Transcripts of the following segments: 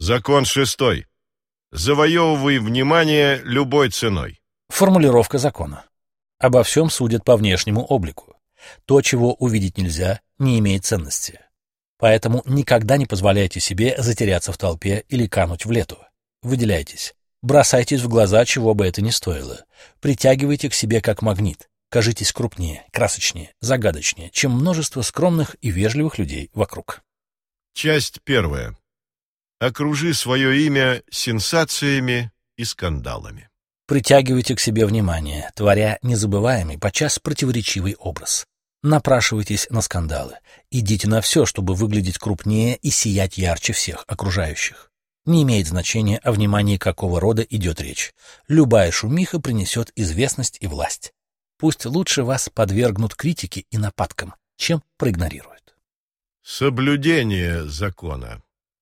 Закон 6. Завоевывай внимание любой ценой. Формулировка закона. Обо всем судят по внешнему облику. То, чего увидеть нельзя, не имеет ценности. Поэтому никогда не позволяйте себе затеряться в толпе или кануть в лету. Выделяйтесь. Бросайтесь в глаза, чего бы это ни стоило. Притягивайте к себе как магнит. Кажитесь крупнее, красочнее, загадочнее, чем множество скромных и вежливых людей вокруг. Часть 1. Окружи свое имя сенсациями и скандалами. Притягивайте к себе внимание, творя незабываемый, подчас противоречивый образ. Напрашивайтесь на скандалы. Идите на все, чтобы выглядеть крупнее и сиять ярче всех окружающих. Не имеет значения, о внимании какого рода идет речь. Любая шумиха принесет известность и власть. Пусть лучше вас подвергнут критике и нападкам, чем проигнорируют. Соблюдение закона.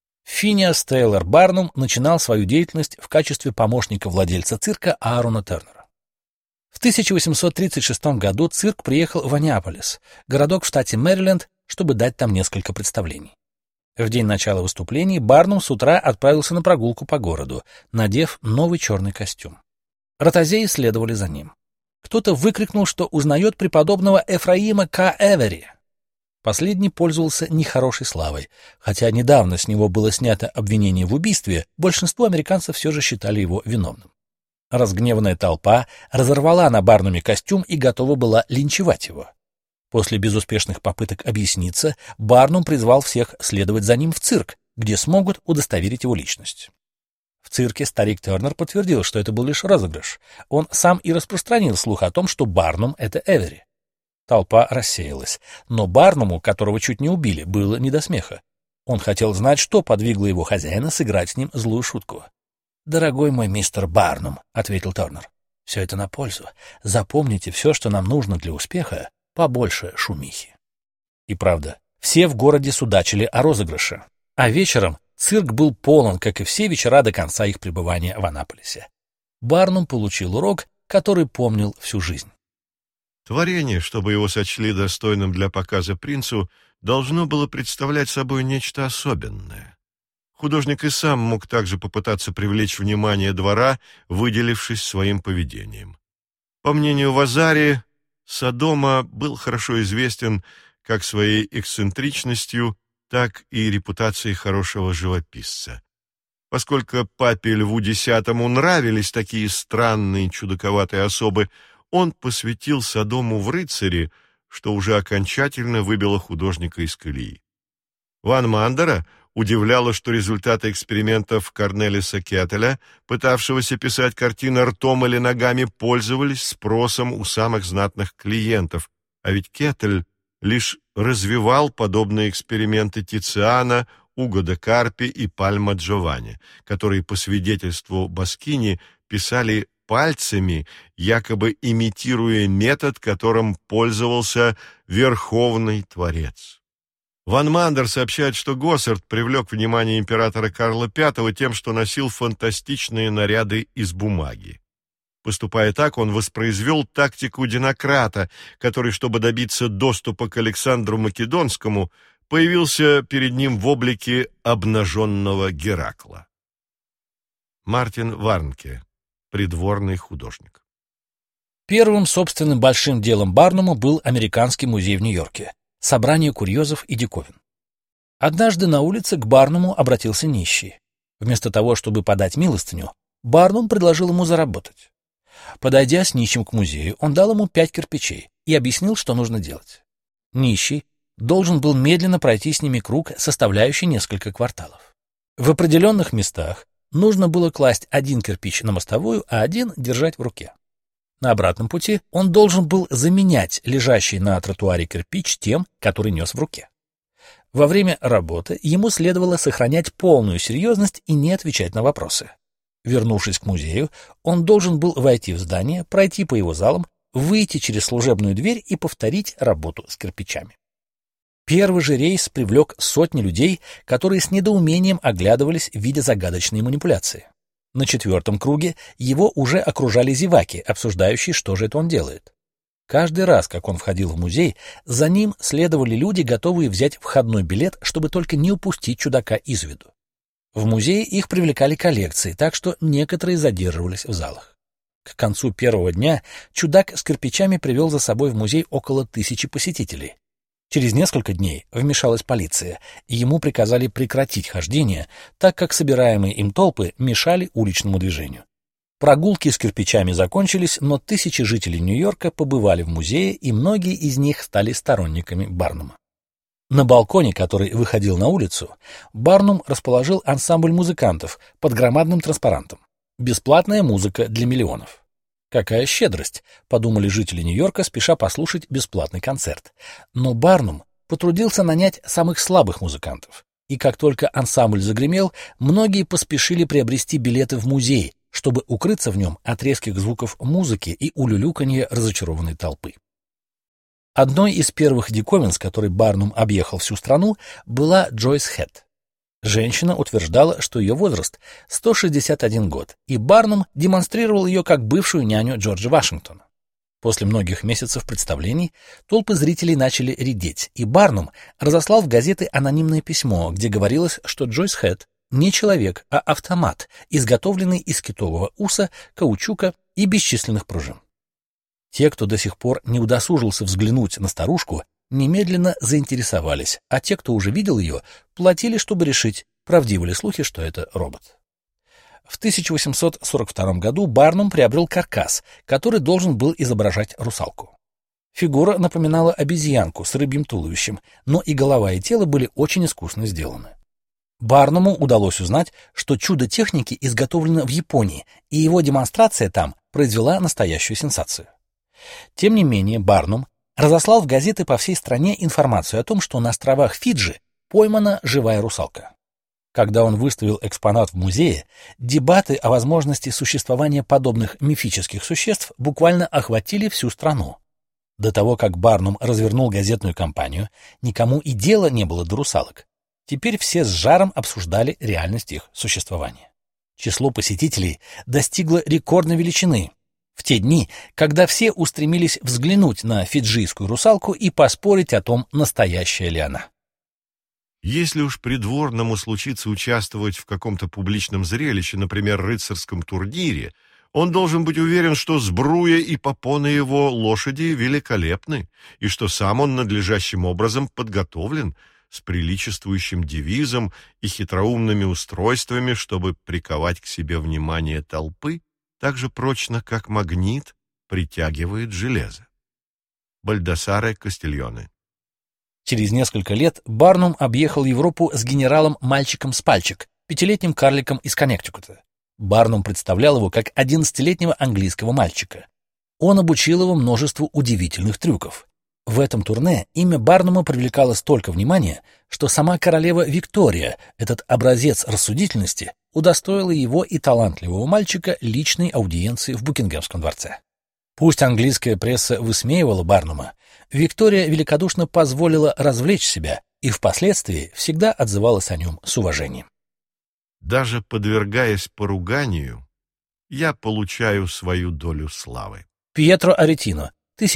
Финиас Тейлор Барнум начинал свою деятельность в качестве помощника владельца цирка Аарона Тернера. В 1836 году цирк приехал в Анниаполис, городок в штате Мэриленд, чтобы дать там несколько представлений. В день начала выступлений Барнум с утра отправился на прогулку по городу, надев новый черный костюм. Ротозеи следовали за ним. Кто-то выкрикнул, что узнает преподобного Эфраима К. Эвери. Последний пользовался нехорошей славой. Хотя недавно с него было снято обвинение в убийстве, большинство американцев все же считали его виновным. Разгневанная толпа разорвала на Барнуме костюм и готова была линчевать его. После безуспешных попыток объясниться, Барнум призвал всех следовать за ним в цирк, где смогут удостоверить его личность. В цирке старик Тернер подтвердил, что это был лишь розыгрыш. Он сам и распространил слух о том, что Барнум — это Эвери. Толпа рассеялась, но Барнуму, которого чуть не убили, было не до смеха. Он хотел знать, что подвигло его хозяина сыграть с ним злую шутку. «Дорогой мой мистер Барнум», — ответил Тернер, — «все это на пользу. Запомните, все, что нам нужно для успеха, побольше шумихи». И правда, все в городе судачили о розыгрыше. А вечером цирк был полон, как и все вечера до конца их пребывания в Аннаполисе. Барнум получил урок, который помнил всю жизнь. Творение, чтобы его сочли достойным для показа принцу, должно было представлять собой нечто особенное. Художник и сам мог также попытаться привлечь внимание двора, выделившись своим поведением. По мнению Вазари, Содома был хорошо известен как своей эксцентричностью, так и репутацией хорошего живописца. Поскольку папе Льву X нравились такие странные, чудаковатые особы, он посвятил Содому в рыцари, что уже окончательно выбило художника из колеи. Ван Мандера удивляло, что результаты экспериментов Корнелиса Кетеля, пытавшегося писать картины ртом или ногами, пользовались спросом у самых знатных клиентов, а ведь Кетель лишь развивал подобные эксперименты Тициана, Уго де Карпи и Пальма Джованни, которые, по свидетельству Баскини, писали пальцами, якобы имитируя метод, которым пользовался Верховный Творец. Ван Мандер сообщает, что Госсард привлек внимание императора Карла V тем, что носил фантастичные наряды из бумаги. Поступая так, он воспроизвел тактику Динократа, который, чтобы добиться доступа к Александру Македонскому, появился перед ним в облике обнаженного Геракла. Мартин Варнке, придворный художник. Первым собственным большим делом Барнума был Американский музей в Нью-Йорке — собрание курьезов и диковин. Однажды на улице к Барнуму обратился нищий. Вместо того, чтобы подать милостыню, Барнум предложил ему заработать. Подойдя с нищим к музею, он дал ему 5 кирпичей и объяснил, что нужно делать. Нищий должен был медленно пройти с ними круг, составляющий несколько кварталов. В определенных местах нужно было класть 1 кирпич на мостовую, а 1 держать в руке. На обратном пути он должен был заменять лежащий на тротуаре кирпич тем, который нес в руке. Во время работы ему следовало сохранять полную серьезность и не отвечать на вопросы. Вернувшись к музею, он должен был войти в здание, пройти по его залам, выйти через служебную дверь и повторить работу с кирпичами. Первый же рейс привлек сотни людей, которые с недоумением оглядывались, видя загадочные манипуляции. На 4-м круге его уже окружали зеваки, обсуждающие, что же это он делает. Каждый раз, как он входил в музей, за ним следовали люди, готовые взять входной билет, чтобы только не упустить чудака из виду. В музее их привлекали коллекции, так что некоторые задерживались в залах. К концу первого дня чудак с кирпичами привел за собой в музей около 1000 посетителей. Через несколько дней вмешалась полиция, и ему приказали прекратить хождение, так как собираемые им толпы мешали уличному движению. Прогулки с кирпичами закончились, но тысячи жителей Нью-Йорка побывали в музее, и многие из них стали сторонниками Барнума. На балконе, который выходил на улицу, Барнум расположил ансамбль музыкантов под громадным транспарантом. «Бесплатная музыка для миллионов». «Какая щедрость», — подумали жители Нью-Йорка, спеша послушать бесплатный концерт. Но Барнум потрудился нанять самых слабых музыкантов. И как только ансамбль загремел, многие поспешили приобрести билеты в музей, чтобы укрыться в нем от резких звуков музыки и улюлюканья разочарованной толпы. Одной из первых диковин, с которой Барнум объехал всю страну, была Джойс Хэт. Женщина утверждала, что ее возраст 161 год, и Барнум демонстрировал ее как бывшую няню Джорджа Вашингтона. После многих месяцев представлений толпы зрителей начали редеть, и Барнум разослал в газеты анонимное письмо, где говорилось, что Джойс Хэт не человек, а автомат, изготовленный из китового уса, каучука и бесчисленных пружин. Те, кто до сих пор не удосужился взглянуть на старушку, немедленно заинтересовались, а те, кто уже видел ее, платили, чтобы решить, правдивы ли слухи, что это робот. В 1842 году Барнум приобрел каркас, который должен был изображать русалку. Фигура напоминала обезьянку с рыбьим туловищем, но и голова, и тело были очень искусно сделаны. Барнуму удалось узнать, что чудо техники изготовлено в Японии, и его демонстрация там произвела настоящую сенсацию. Тем не менее, Барнум разослал в газеты по всей стране информацию о том, что на островах Фиджи поймана живая русалка. Когда он выставил экспонат в музее, дебаты о возможности существования подобных мифических существ буквально охватили всю страну. До того, как Барнум развернул газетную кампанию, никому и дела не было до русалок. Теперь все с жаром обсуждали реальность их существования. Число посетителей достигло рекордной величины. В те дни, когда все устремились взглянуть на фиджийскую русалку и поспорить о том, настоящая ли она. Если уж придворному случится участвовать в каком-то публичном зрелище, например, рыцарском турнире, он должен быть уверен, что сбруя и попоны его лошади великолепны, и что сам он надлежащим образом подготовлен, с приличествующим девизом и хитроумными устройствами, чтобы приковать к себе внимание толпы, так же прочно, как магнит притягивает железо. Бальдасаре Кастильоне. Через несколько лет Барнум объехал Европу с генералом-мальчиком с пальчик, 5-летним карликом из Коннектикута. Барнум представлял его как 11-летнего английского мальчика. Он обучил его множеству удивительных трюков. В этом турне имя Барнума привлекало столько внимания, что сама королева Виктория, этот образец рассудительности, удостоила его и талантливого мальчика личной аудиенции в Букингемском дворце. Пусть английская пресса высмеивала Барнума, Виктория великодушно позволила развлечь себя и впоследствии всегда отзывалась о нем с уважением. Даже подвергаясь поруганию, я получаю свою долю славы. Пьетро Аретино,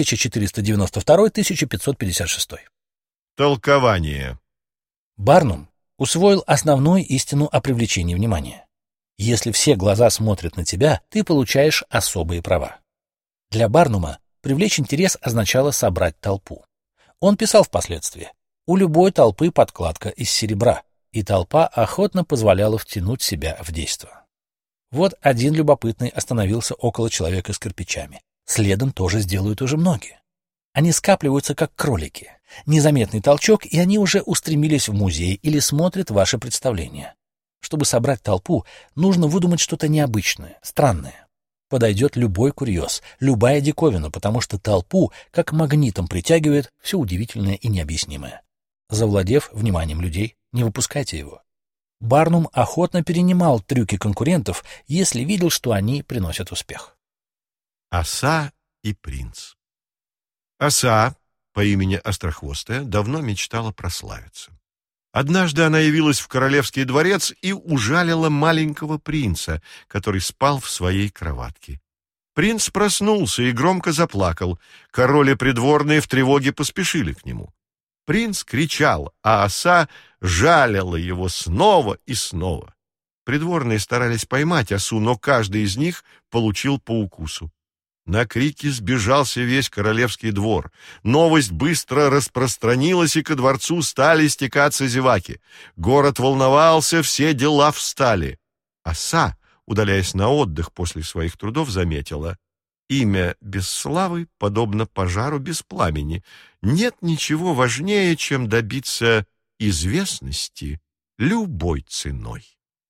1492-1556. Толкование. Барнум усвоил основную истину о привлечении внимания. Если все глаза смотрят на тебя, ты получаешь особые права. Для Барнума привлечь интерес означало собрать толпу. Он писал впоследствии: у любой толпы подкладка из серебра, и толпа охотно позволяла втянуть себя в действо. Вот один любопытный остановился около человека с кирпичами. Следом тоже сделают уже многие. Они скапливаются, как кролики. Незаметный толчок, и они уже устремились в музей или смотрят ваше представление. Чтобы собрать толпу, нужно выдумать что-то необычное, странное. Подойдет любой курьез, любая диковина, потому что толпу как магнитом притягивает все удивительное и необъяснимое. Завладев вниманием людей, не выпускайте его. Барнум охотно перенимал трюки конкурентов, если видел, что они приносят успех. Оса и принц. Оса, по имени Острохвостая, давно мечтала прославиться. Однажды она явилась в королевский дворец и ужалила маленького принца, который спал в своей кроватке. Принц проснулся и громко заплакал. Король и придворные в тревоге поспешили к нему. Принц кричал, а оса жалила его снова и снова. Придворные старались поймать осу, но каждый из них получил по укусу. На крики сбежался весь королевский двор. Новость быстро распространилась, и ко дворцу стали стекаться зеваки. Город волновался, все дела встали. Оса, удаляясь на отдых после своих трудов, заметила: «Имя без славы подобно пожару без пламени. Нет ничего важнее, чем добиться известности любой ценой».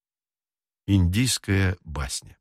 Индийская басня.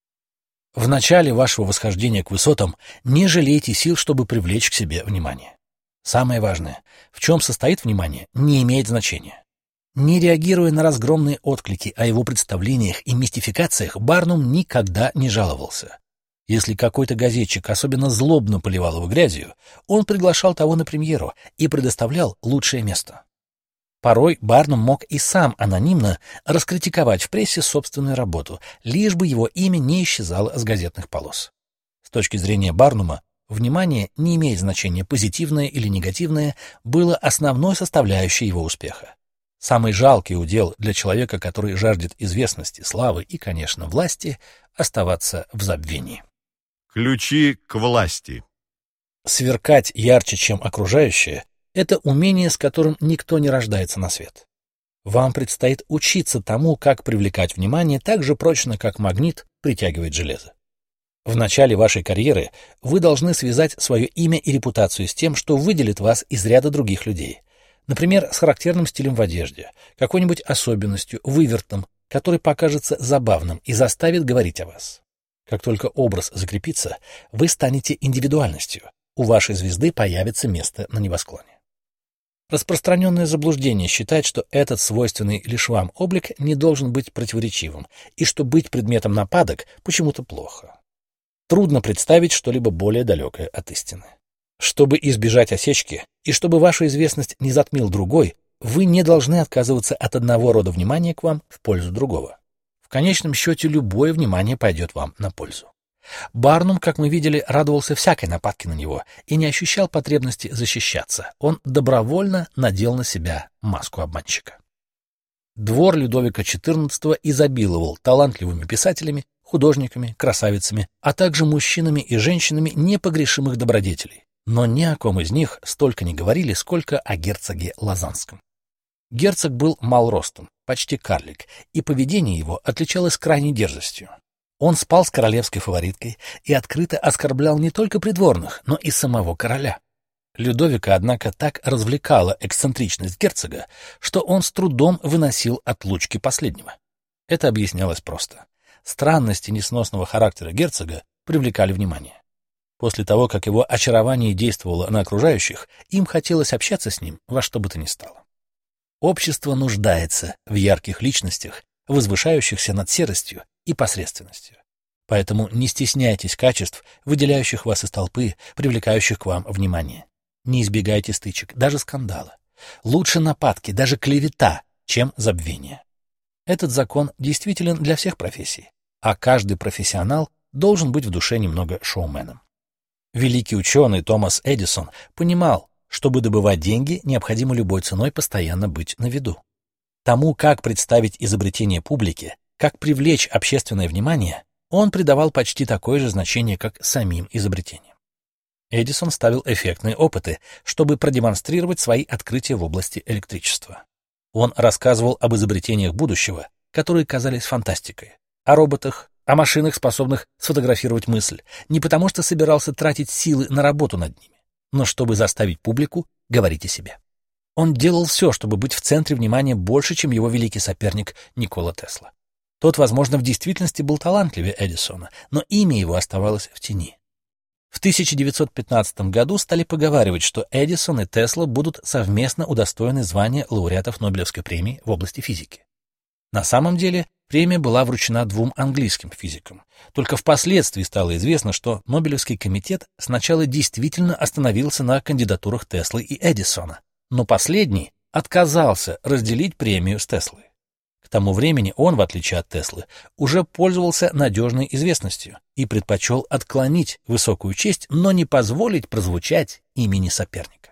В начале вашего восхождения к высотам не жалейте сил, чтобы привлечь к себе внимание. Самое важное, в чем состоит внимание, не имеет значения. Не реагируя на разгромные отклики о его представлениях и мистификациях, Барнум никогда не жаловался. Если какой-то газетчик особенно злобно поливал его грязью, он приглашал того на премьеру и предоставлял лучшее место. Порой Барнум мог и сам анонимно раскритиковать в прессе собственную работу, лишь бы его имя не исчезало с газетных полос. С точки зрения Барнума, внимание, не имеет значения позитивное или негативное, было основной составляющей его успеха. Самый жалкий удел для человека, который жаждет известности, славы и, конечно, власти, оставаться в забвении. Ключи к власти. Сверкать ярче, чем окружающее, это умение, с которым никто не рождается на свет. Вам предстоит учиться тому, как привлекать внимание так же прочно, как магнит притягивает железо. В начале вашей карьеры вы должны связать свое имя и репутацию с тем, что выделит вас из ряда других людей. Например, с характерным стилем в одежде, какой-нибудь особенностью, вывертом, который покажется забавным и заставит говорить о вас. Как только образ закрепится, вы станете индивидуальностью, у вашей звезды появится место на небосклоне. Распространенное заблуждение считать, что этот свойственный лишь вам облик не должен быть противоречивым, и что быть предметом нападок почему-то плохо. Трудно представить что-либо более далекое от истины. Чтобы избежать осечки, и чтобы вашу известность не затмил другой, вы не должны отказываться от одного рода внимания к вам в пользу другого. В конечном счете, любое внимание пойдет вам на пользу. Барнум, как мы видели, радовался всякой нападке на него и не ощущал потребности защищаться. Он добровольно надел на себя маску обманщика. Двор Людовика XIV изобиловал талантливыми писателями, художниками, красавицами, а также мужчинами и женщинами непогрешимых добродетелей. Но ни о ком из них столько не говорили, сколько о герцоге Лозанском. Герцог был мал ростом, почти карлик, и поведение его отличалось крайней дерзостью. Он спал с королевской фавориткой и открыто оскорблял не только придворных, но и самого короля. Людовика, однако, так развлекала эксцентричность герцога, что он с трудом выносил отлучки последнего. Это объяснялось просто. Странности несносного характера герцога привлекали внимание. После того, как его очарование действовало на окружающих, им хотелось общаться с ним во что бы то ни стало. Общество нуждается в ярких личностях, возвышающихся над серостью и посредственностью. Поэтому не стесняйтесь качеств, выделяющих вас из толпы, привлекающих к вам внимание. Не избегайте стычек, даже скандала. Лучше нападки, даже клевета, чем забвение. Этот закон действителен для всех профессий, а каждый профессионал должен быть в душе немного шоуменом. Великий ученый Томас Эдисон понимал, чтобы добывать деньги, необходимо любой ценой постоянно быть на виду. Тому, как представить изобретение публике, как привлечь общественное внимание, он придавал почти такое же значение, как самим изобретениям. Эдисон ставил эффектные опыты, чтобы продемонстрировать свои открытия в области электричества. Он рассказывал об изобретениях будущего, которые казались фантастикой, о роботах, о машинах, способных сфотографировать мысль, не потому что собирался тратить силы на работу над ними, но чтобы заставить публику говорить о себе. Он делал все, чтобы быть в центре внимания больше, чем его великий соперник Никола Тесла. Тот, возможно, в действительности был талантливее Эдисона, но имя его оставалось в тени. В 1915 году стали поговаривать, что Эдисон и Тесла будут совместно удостоены звания лауреатов Нобелевской премии в области физики. На самом деле премия была вручена двум английским физикам. Только впоследствии стало известно, что Нобелевский комитет сначала действительно остановился на кандидатурах Теслы и Эдисона, но последний отказался разделить премию с Теслой. К тому времени он, в отличие от Теслы, уже пользовался надежной известностью и предпочел отклонить высокую честь, но не позволить прозвучать имени соперника.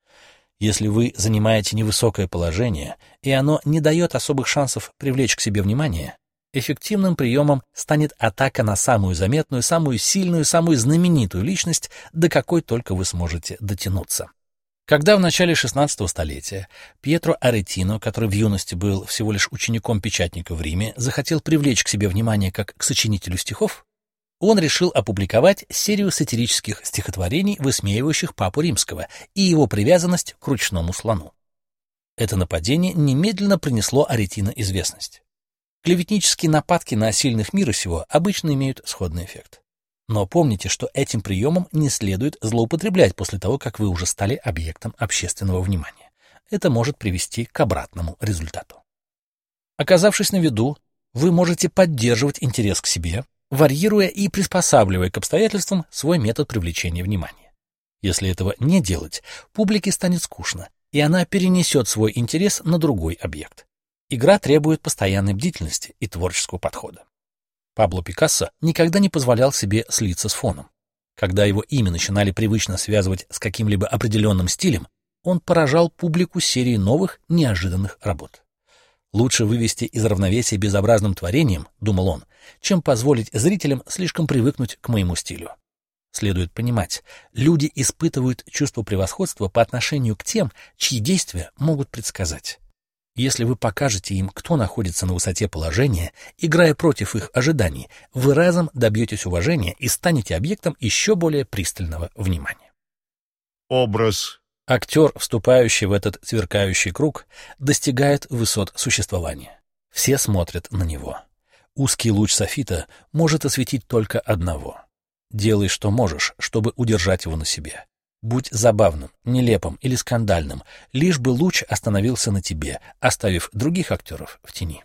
Если вы занимаете невысокое положение, и оно не дает особых шансов привлечь к себе внимание, Эффективным приемом станет атака на самую заметную, самую сильную, самую знаменитую личность, до какой только вы сможете дотянуться. Когда в начале XVI столетия Пьетро Аретино, который в юности был всего лишь учеником печатника в Риме, захотел привлечь к себе внимание как к сочинителю стихов, он решил опубликовать серию сатирических стихотворений, высмеивающих Папу Римского и его привязанность к ручному слону. Это нападение немедленно принесло Аретино известность. Клеветнические нападки на сильных мира сего обычно имеют сходный эффект. Но помните, что этим приемом не следует злоупотреблять после того, как вы уже стали объектом общественного внимания. Это может привести к обратному результату. Оказавшись на виду, вы можете поддерживать интерес к себе, варьируя и приспосабливая к обстоятельствам свой метод привлечения внимания. Если этого не делать, публике станет скучно, и она перенесет свой интерес на другой объект. Игра требует постоянной бдительности и творческого подхода. Пабло Пикассо никогда не позволял себе слиться с фоном. Когда его имя начинали привычно связывать с каким-либо определенным стилем, он поражал публику серией новых, неожиданных работ. Лучше вывести из равновесия безобразным творением, думал он, чем позволить зрителям слишком привыкнуть к моему стилю. Следует понимать, люди испытывают чувство превосходства по отношению к тем, чьи действия могут предсказать. Если вы покажете им, кто находится на высоте положения, играя против их ожиданий, вы разом добьетесь уважения и станете объектом еще более пристального внимания. Образ. Актер, вступающий в этот сверкающий круг, достигает высот существования. Все смотрят на него. Узкий луч софита может осветить только одного. Делай, что можешь, чтобы удержать его на себе. Будь забавным, нелепым или скандальным, лишь бы луч остановился на тебе, оставив других актеров в тени.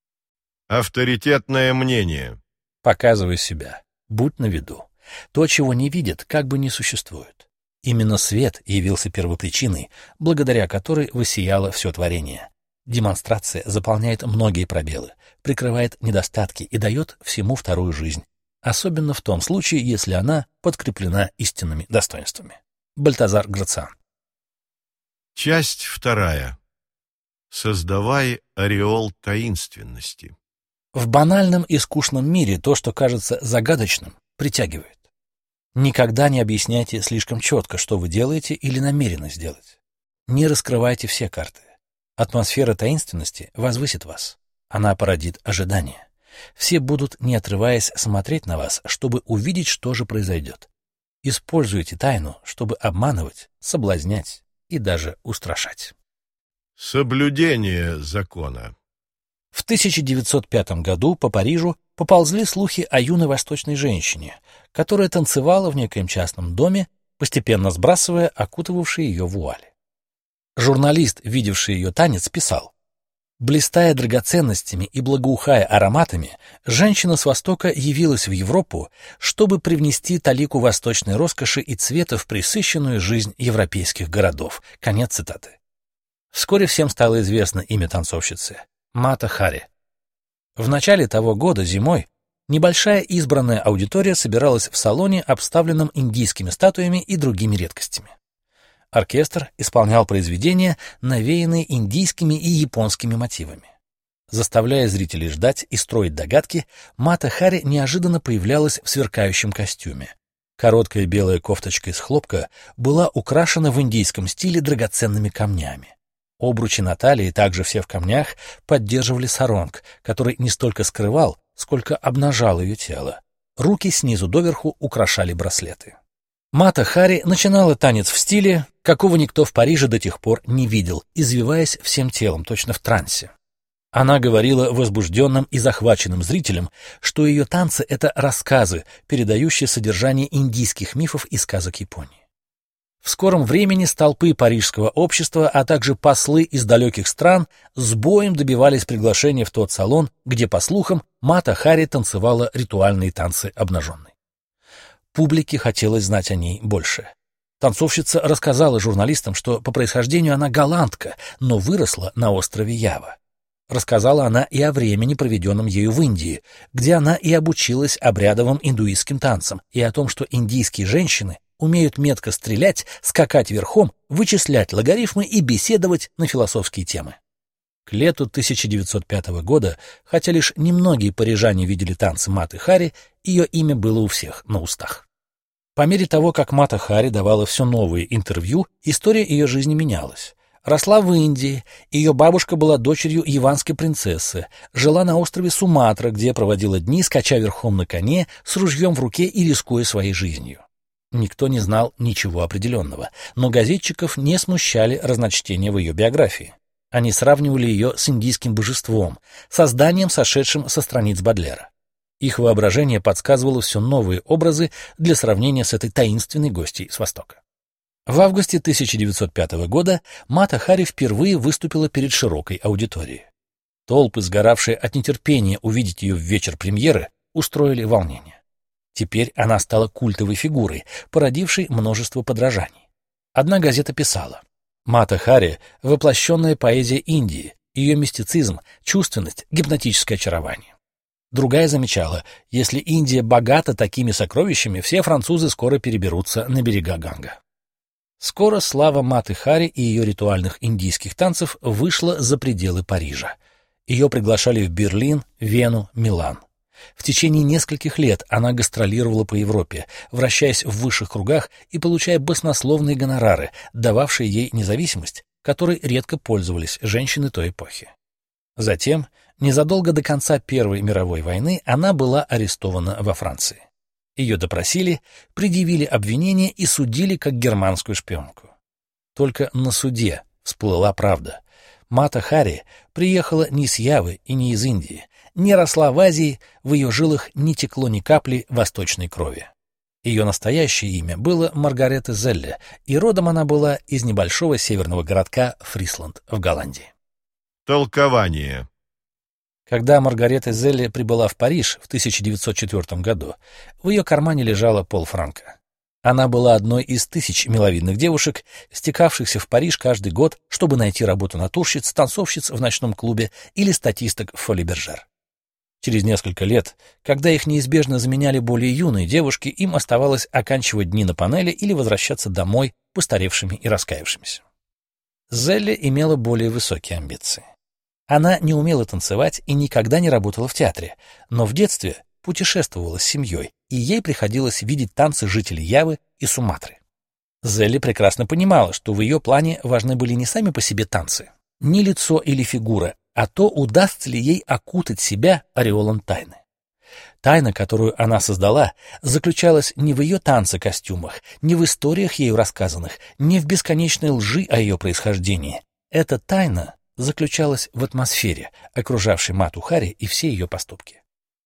Авторитетное мнение. Показывай себя. Будь на виду. То, чего не видят, как бы не существует. Именно свет явился первопричиной, благодаря которой воссияло все творение. Демонстрация заполняет многие пробелы, прикрывает недостатки и дает всему вторую жизнь, особенно в том случае, если она подкреплена истинными достоинствами. Бальтазар Грациан. Часть 2. Создавай ореол таинственности. В банальном и скучном мире то, что кажется загадочным, притягивает. Никогда не объясняйте слишком четко, что вы делаете или намерены сделать. Не раскрывайте все карты. Атмосфера таинственности возвысит вас. Она породит ожидание. Все будут, не отрываясь, смотреть на вас, чтобы увидеть, что же произойдет. Используйте тайну, чтобы обманывать, соблазнять и даже устрашать. Соблюдение закона. В 1905 году по Парижу поползли слухи о юной восточной женщине, которая танцевала в некоем частном доме, постепенно сбрасывая окутывавшие ее вуали. Журналист, видевший ее танец, писал: «Блистая драгоценностями и благоухая ароматами, женщина с Востока явилась в Европу, чтобы привнести талику восточной роскоши и цвета в пресыщенную жизнь европейских городов». Конец цитаты. Вскоре всем стало известно имя танцовщицы — Мата Хари. В начале того года, зимой, небольшая избранная аудитория собиралась в салоне, обставленном индийскими статуями и другими редкостями. Оркестр исполнял произведения, навеянные индийскими и японскими мотивами. Заставляя зрителей ждать и строить догадки, Мата Хари неожиданно появлялась в сверкающем костюме. Короткая белая кофточка из хлопка была украшена в индийском стиле драгоценными камнями. Обручи на талии, также все в камнях, поддерживали саронг, который не столько скрывал, сколько обнажал ее тело. Руки снизу доверху украшали браслеты. Мата Хари начинала танец в стиле, какого никто в Париже до тех пор не видел, извиваясь всем телом, точно в трансе. Она говорила возбужденным и захваченным зрителям, что ее танцы — это рассказы, передающие содержание индийских мифов и сказок Японии. В скором времени столпы парижского общества, а также послы из далеких стран с боем добивались приглашения в тот салон, где, по слухам, Мата Хари танцевала ритуальные танцы обнаженной. Публике хотелось знать о ней больше. Танцовщица рассказала журналистам, что по происхождению она голландка, но выросла на острове Ява. Рассказала она и о времени, проведенном ею в Индии, где она и обучилась обрядовым индуистским танцам, и о том, что индийские женщины умеют метко стрелять, скакать верхом, вычислять логарифмы и беседовать на философские темы. К К лету 1905 года, хотя лишь немногие парижане видели танцы Маты Хари, ее имя было у всех на устах. По мере того, как Мата Хари давала все новые интервью, история ее жизни менялась. Росла в Индии, ее бабушка была дочерью яванской принцессы, жила на острове Суматра, где проводила дни, скача верхом на коне, с ружьем в руке и рискуя своей жизнью. Никто не знал ничего определенного, но газетчиков не смущали разночтения в ее биографии. Они сравнивали ее с индийским божеством, созданием, сошедшим со страниц Бодлера. Их воображение подсказывало все новые образы для сравнения с этой таинственной гостьей с Востока. В августе 1905 года Мата Хари впервые выступила перед широкой аудиторией. Толпы, сгоравшие от нетерпения увидеть ее в вечер премьеры, устроили волнение. Теперь она стала культовой фигурой, породившей множество подражаний. Одна газета писала: «Мата Хари — воплощенная поэзия Индии, ее мистицизм, чувственность, гипнотическое очарование». Другая замечала: «Если Индия богата такими сокровищами, все французы скоро переберутся на берега Ганга». Скоро слава Маты Хари и ее ритуальных индийских танцев вышла за пределы Парижа. Ее приглашали в Берлин, Вену, Милан. В течение нескольких лет она гастролировала по Европе, вращаясь в высших кругах и получая баснословные гонорары, дававшие ей независимость, которой редко пользовались женщины той эпохи. Затем, незадолго до конца Первой мировой войны, она была арестована во Франции. Ее допросили, предъявили обвинения и судили как германскую шпионку. Только на суде всплыла правда. Мата Хари приехала не с Явы и не из Индии, не росла в Азии, в ее жилах не текло ни капли восточной крови. Ее настоящее имя было Маргарета Зелле, и родом она была из небольшого северного городка Фрисланд в Голландии. Толкование. Когда Маргарета Зелле прибыла в Париж в 1904 году, в ее кармане лежало полфранка. Она была одной из тысяч миловидных девушек, стекавшихся в Париж каждый год, чтобы найти работу натурщиц, танцовщиц в ночном клубе или статисток в Фоли-Бержер. Через несколько лет, когда их неизбежно заменяли более юные девушки, им оставалось оканчивать дни на панели или возвращаться домой постаревшими и раскаявшимися. Зелле имела более высокие амбиции. Она не умела танцевать и никогда не работала в театре, но в детстве путешествовала с семьей, и ей приходилось видеть танцы жителей Явы и Суматры. Зелле прекрасно понимала, что в ее плане важны были не сами по себе танцы, не лицо или фигура, а то, удастся ли ей окутать себя ореолом тайны. Тайна, которую она создала, заключалась не в ее танце-костюмах, не в историях ею рассказанных, не в бесконечной лжи о ее происхождении. Эта тайна заключалась в атмосфере, окружавшей Мату Хари и все ее поступки.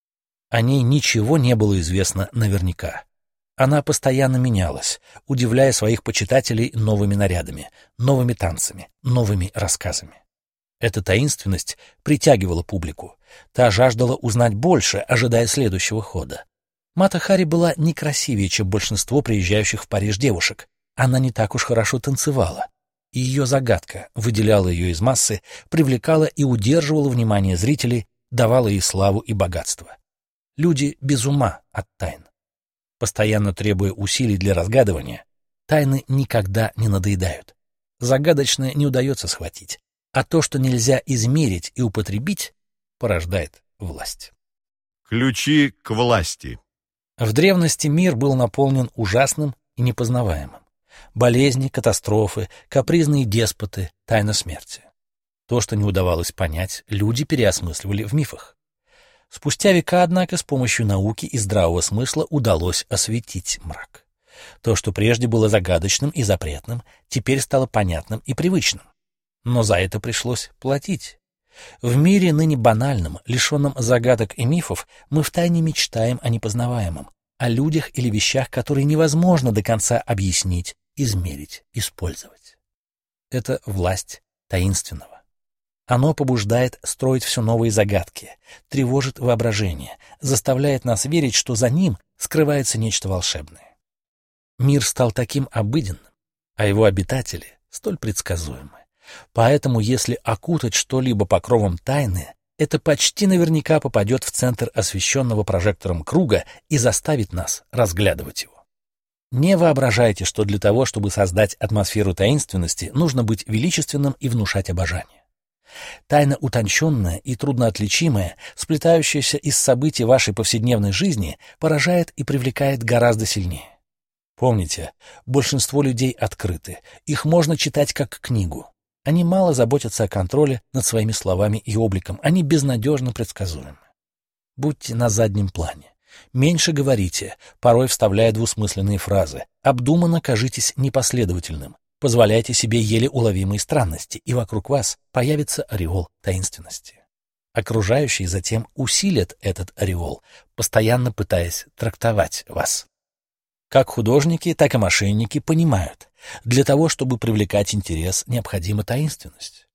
О ней ничего не было известно наверняка. Она постоянно менялась, удивляя своих почитателей новыми нарядами, новыми танцами, новыми рассказами. Эта таинственность притягивала публику. Та жаждала узнать больше, ожидая следующего хода. Мата Хари была не красивее, чем большинство приезжающих в Париж девушек. Она не так уж хорошо танцевала. И ее загадка выделяла ее из массы, привлекала и удерживала внимание зрителей, давала ей славу и богатство. Люди без ума от тайн. Постоянно требуя усилий для разгадывания, тайны никогда не надоедают. Загадочное не удается схватить, а то, что нельзя измерить и употребить, порождает власть. Ключи к власти. В древности мир был наполнен ужасным и непознаваемым. Болезни, катастрофы, капризные деспоты, тайна смерти. То, что не удавалось понять, люди переосмысливали в мифах. Спустя века, однако, с помощью науки и здравого смысла удалось осветить мрак. То, что прежде было загадочным и запретным, теперь стало понятным и привычным. Но за это пришлось платить. В мире ныне банальном, лишенном загадок и мифов, мы втайне мечтаем о непознаваемом, о людях или вещах, которые невозможно до конца объяснить, измерить, использовать. Это власть таинственного. Оно побуждает строить все новые загадки, тревожит воображение, заставляет нас верить, что за ним скрывается нечто волшебное. Мир стал таким обыденным, а его обитатели столь предсказуемы. Поэтому, если окутать что-либо покровом тайны, это почти наверняка попадет в центр освещенного прожектором круга и заставит нас разглядывать его. Не воображайте, что для того, чтобы создать атмосферу таинственности, нужно быть величественным и внушать обожание. Тайна утонченная и трудноотличимая, сплетающаяся из событий вашей повседневной жизни, поражает и привлекает гораздо сильнее. Помните, большинство людей открыты, их можно читать как книгу. Они мало заботятся о контроле над своими словами и обликом, они безнадежно предсказуемы. Будьте на заднем плане. Меньше говорите, порой вставляя двусмысленные фразы. Обдуманно кажитесь непоследовательным. Позволяйте себе еле уловимые странности, и вокруг вас появится ореол таинственности. Окружающие затем усилят этот ореол, постоянно пытаясь трактовать вас. Как художники, так и мошенники понимают, для того, чтобы привлекать интерес, необходима таинственность.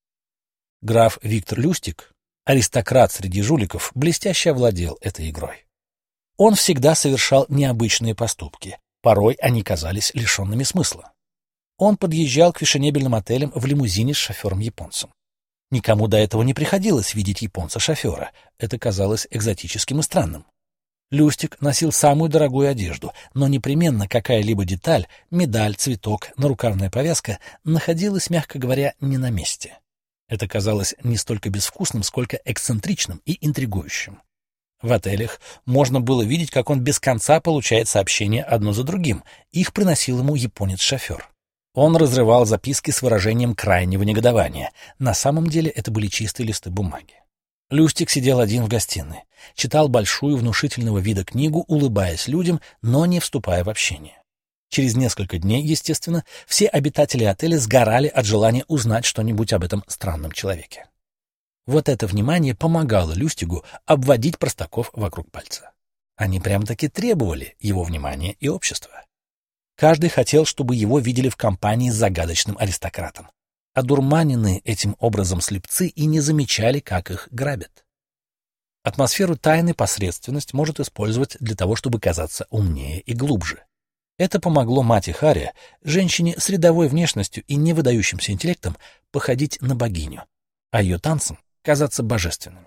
Граф Виктор Люстик, аристократ среди жуликов, блестяще овладел этой игрой. Он всегда совершал необычные поступки, порой они казались лишенными смысла. Он подъезжал к фешенебельным отелям в лимузине с шофером-японцем. Никому до этого не приходилось видеть японца-шофера, это казалось экзотическим и странным. Люстик носил самую дорогую одежду, но непременно какая-либо деталь, медаль, цветок, нарукавная повязка находилась, мягко говоря, не на месте. Это казалось не столько безвкусным, сколько эксцентричным и интригующим. В отелях можно было видеть, как он без конца получает сообщения одно за другим. Их приносил ему японец-шофер. Он разрывал записки с выражением крайнего негодования. На самом деле это были чистые листы бумаги. Люстик сидел один в гостиной, читал большую внушительного вида книгу, улыбаясь людям, но не вступая в общение. Через несколько дней, естественно, все обитатели отеля сгорали от желания узнать что-нибудь об этом странном человеке. Вот это внимание помогало Люстигу обводить простаков вокруг пальца. Они прямо-таки требовали его внимания и общества. Каждый хотел, чтобы его видели в компании с загадочным аристократом. Одурманенные этим образом слепцы и не замечали, как их грабят. Атмосферу тайны посредственность может использовать для того, чтобы казаться умнее и глубже. Это помогло Мати Хари, женщине с рядовой внешностью и невыдающимся интеллектом, походить на богиню, а ее танцам казаться божественными.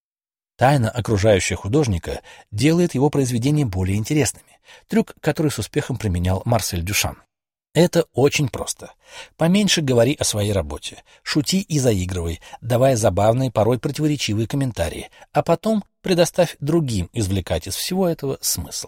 Тайна, окружающая художника, делает его произведения более интересными, трюк, который с успехом применял Марсель Дюшан. Это очень просто. Поменьше говори о своей работе, шути и заигрывай, давая забавные, порой противоречивые комментарии, а потом предоставь другим извлекать из всего этого смысл.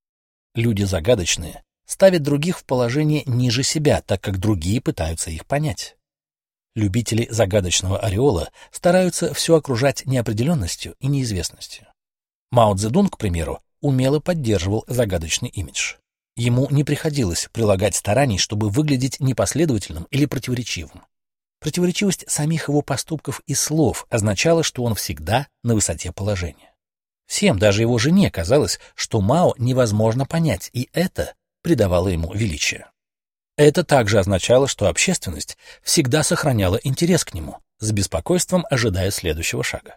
Люди загадочные ставят других в положение ниже себя, так как другие пытаются их понять. Любители загадочного ореола стараются все окружать неопределенностью и неизвестностью. Мао Цзэдун, к примеру, умело поддерживал загадочный имидж. Ему не приходилось прилагать стараний, чтобы выглядеть непоследовательным или противоречивым. Противоречивость самих его поступков и слов означала, что он всегда на высоте положения. Всем, даже его жене, казалось, что Мао невозможно понять, и это придавало ему величие. Это также означало, что общественность всегда сохраняла интерес к нему, с беспокойством ожидая следующего шага.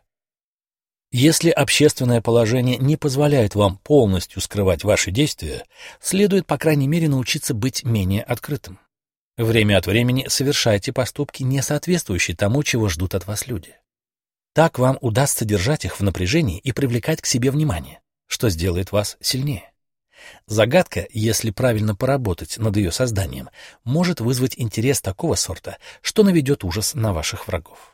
Если общественное положение не позволяет вам полностью скрывать ваши действия, следует, по крайней мере, научиться быть менее открытым. Время от времени совершайте поступки, не соответствующие тому, чего ждут от вас люди. Так вам удастся держать их в напряжении и привлекать к себе внимание, что сделает вас сильнее. Загадка, если правильно поработать над ее созданием, может вызвать интерес такого сорта, что наведет ужас на ваших врагов.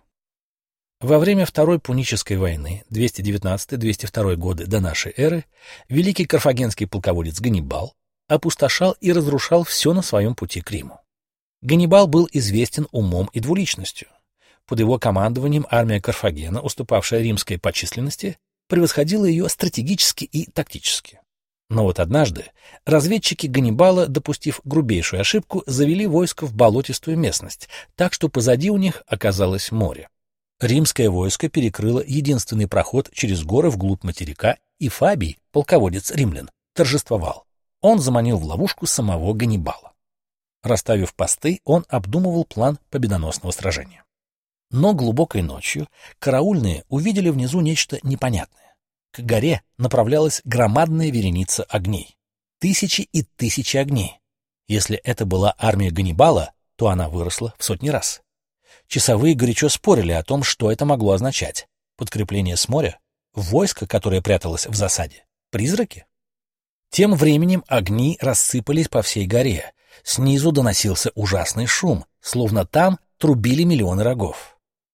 Во время Второй Пунической войны, 219-202 годы до нашей эры, великий карфагенский полководец Ганнибал опустошал и разрушал все на своем пути к Риму. Ганнибал был известен умом и двуличностью. Под его командованием армия Карфагена, уступавшая римской по численности, превосходила ее стратегически и тактически. Но вот однажды разведчики Ганнибала, допустив грубейшую ошибку, завели войско в болотистую местность, так что позади у них оказалось море. Римское войско перекрыло единственный проход через горы вглубь материка, и Фабий, полководец римлян, торжествовал. Он заманил в ловушку самого Ганнибала. Расставив посты, он обдумывал план победоносного сражения. Но глубокой ночью караульные увидели внизу нечто непонятное. К горе направлялась громадная вереница огней. Тысячи и тысячи огней. Если это была армия Ганнибала, то она выросла в сотни раз. Часовые горячо спорили о том, что это могло означать. Подкрепление с моря? Войско, которое пряталось в засаде? Призраки? Тем временем огни рассыпались по всей горе. Снизу доносился ужасный шум, словно там трубили миллионы рогов.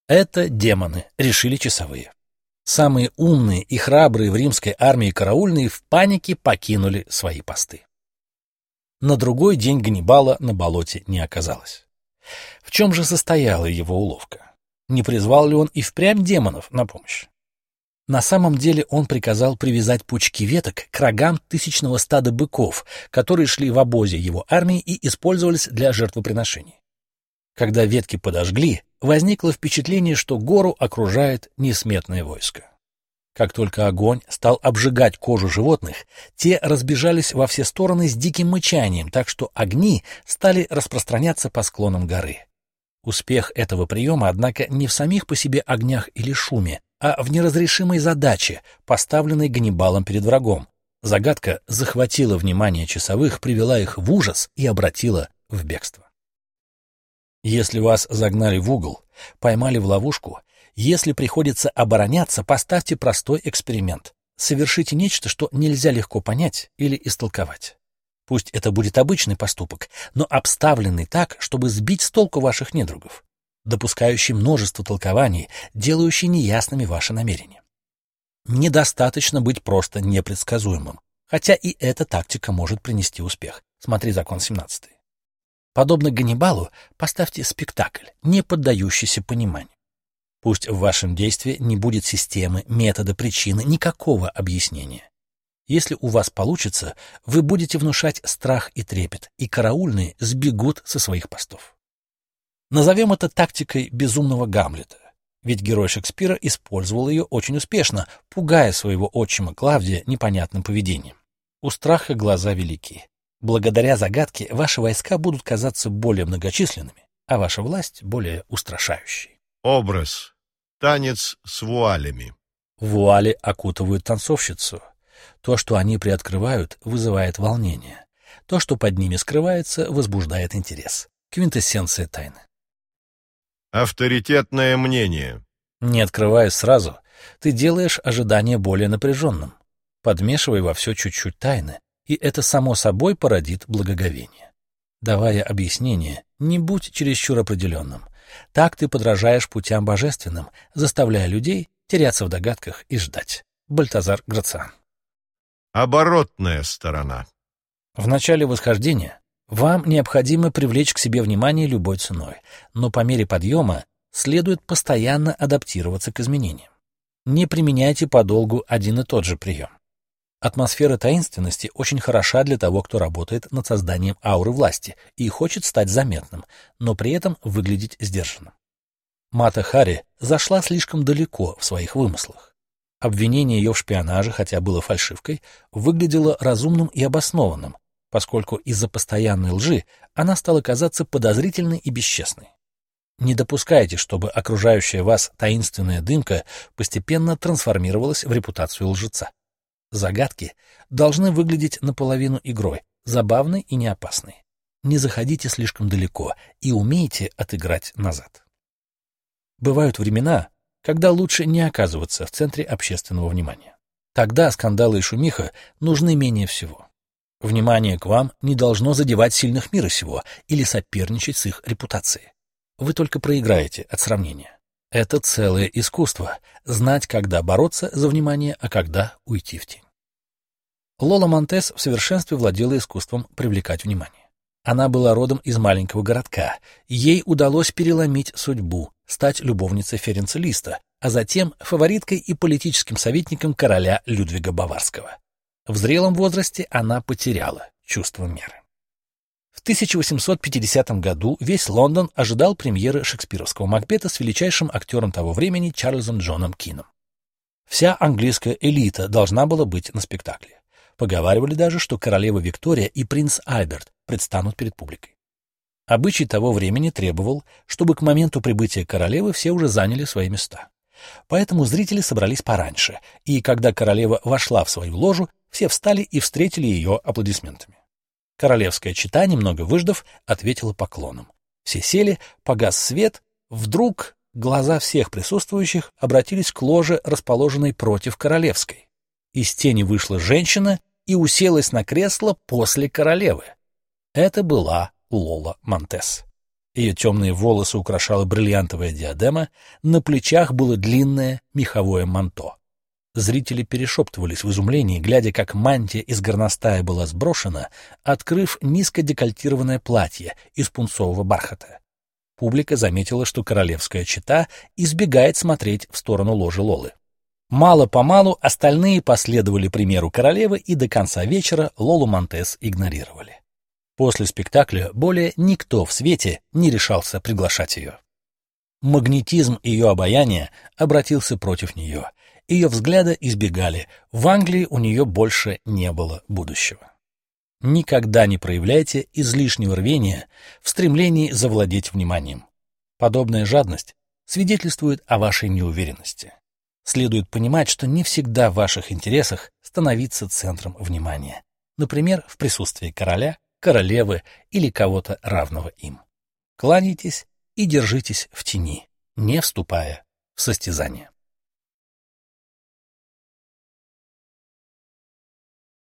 Это демоны, решили часовые. Самые умные и храбрые в римской армии караульные в панике покинули свои посты. На другой день Ганнибала на болоте не оказалось. В чем же состояла его уловка? Не призвал ли он и впрямь демонов на помощь? На самом деле он приказал привязать пучки веток к рогам тысячного стада быков, которые шли в обозе его армии и использовались для жертвоприношений. Когда ветки подожгли, возникло впечатление, что гору окружает несметное войско. Как только огонь стал обжигать кожу животных, те разбежались во все стороны с диким мычанием, так что огни стали распространяться по склонам горы. Успех этого приема, однако, не в самих по себе огнях или шуме, а в неразрешимой задаче, поставленной Ганнибалом перед врагом. Загадка захватила внимание часовых, привела их в ужас и обратила в бегство. Если вас загнали в угол, поймали в ловушку, если приходится обороняться, поставьте простой эксперимент. Совершите нечто, что нельзя легко понять или истолковать. Пусть это будет обычный поступок, но обставленный так, чтобы сбить с толку ваших недругов, допускающий множество толкований, делающий неясными ваши намерения. Недостаточно быть просто непредсказуемым, хотя и эта тактика может принести успех. Смотри закон 17. Подобно Ганнибалу, поставьте спектакль, не поддающийся пониманию. Пусть в вашем действии не будет системы, метода, причины, никакого объяснения. Если у вас получится, вы будете внушать страх и трепет, и караульные сбегут со своих постов. Назовем это тактикой безумного Гамлета, ведь герой Шекспира использовал ее очень успешно, пугая своего отчима Клавдия непонятным поведением. У страха глаза велики. Благодаря загадке ваши войска будут казаться более многочисленными, а ваша власть более устрашающей. Образ. Танец с вуалями. Вуали окутывают танцовщицу. То, что они приоткрывают, вызывает волнение. То, что под ними скрывается, возбуждает интерес. Квинтэссенция тайны. Авторитетное мнение. Не открывая сразу, ты делаешь ожидание более напряженным. Подмешивай во все чуть-чуть тайны, и это само собой породит благоговение. Давая объяснение, не будь чересчур определенным. Так ты подражаешь путям божественным, заставляя людей теряться в догадках и ждать. Бальтазар Грациан. Оборотная сторона. В начале восхождения вам необходимо привлечь к себе внимание любой ценой, но по мере подъема следует постоянно адаптироваться к изменениям. Не применяйте подолгу один и тот же прием. Атмосфера таинственности очень хороша для того, кто работает над созданием ауры власти и хочет стать заметным, но при этом выглядеть сдержанным. Мата Хари зашла слишком далеко в своих вымыслах. Обвинение ее в шпионаже, хотя было фальшивкой, выглядело разумным и обоснованным, поскольку из-за постоянной лжи она стала казаться подозрительной и бесчестной. Не допускайте, чтобы окружающая вас таинственная дымка постепенно трансформировалась в репутацию лжеца. Загадки должны выглядеть наполовину игрой, забавной и неопасной. Не заходите слишком далеко и умейте отыграть назад. Бывают времена, когда лучше не оказываться в центре общественного внимания. Тогда скандалы и шумиха нужны менее всего. Внимание к вам не должно задевать сильных мира сего или соперничать с их репутацией. Вы только проиграете от сравнения. Это целое искусство — знать, когда бороться за внимание, а когда уйти в тень. Лола Монтес в совершенстве владела искусством привлекать внимание. Она была родом из маленького городка. Ей удалось переломить судьбу, стать любовницей Ференца Листа, а затем фавориткой и политическим советником короля Людвига Баварского. В зрелом возрасте она потеряла чувство меры. В 1850 году весь Лондон ожидал премьеры шекспировского Макбета с величайшим актером того времени Чарльзом Джоном Кином. Вся английская элита должна была быть на спектакле. Поговаривали даже, что королева Виктория и принц Альберт предстанут перед публикой. Обычай того времени требовал, чтобы к моменту прибытия королевы все уже заняли свои места. Поэтому зрители собрались пораньше, и когда королева вошла в свою ложу, все встали и встретили ее аплодисментами. Королевская чета, немного выждав, ответила поклоном. Все сели, погас свет. Вдруг глаза всех присутствующих обратились к ложе, расположенной против королевской. Из тени вышла женщина и уселась на кресло после королевы. Это была Лола Монтес. Ее темные волосы украшала бриллиантовая диадема, на плечах было длинное меховое манто. Зрители перешептывались в изумлении, глядя, как мантия из горностая была сброшена, открыв низко декольтированное платье из пунцового бархата. Публика заметила, что королевская чета избегает смотреть в сторону ложи Лолы. Мало-помалу остальные последовали примеру королевы, и до конца вечера Лолу Монтес игнорировали. После спектакля более никто в свете не решался приглашать ее. Магнетизм ее обаяния обратился против нее. Ее взгляда избегали. В Англии у нее больше не было будущего. Никогда не проявляйте излишнего рвения в стремлении завладеть вниманием. Подобная жадность свидетельствует о вашей неуверенности. Следует понимать, что не всегда в ваших интересах становиться центром внимания. Например, в присутствии короля, королевы или кого-то равного им. Кланяйтесь и держитесь в тени, не вступая в состязание.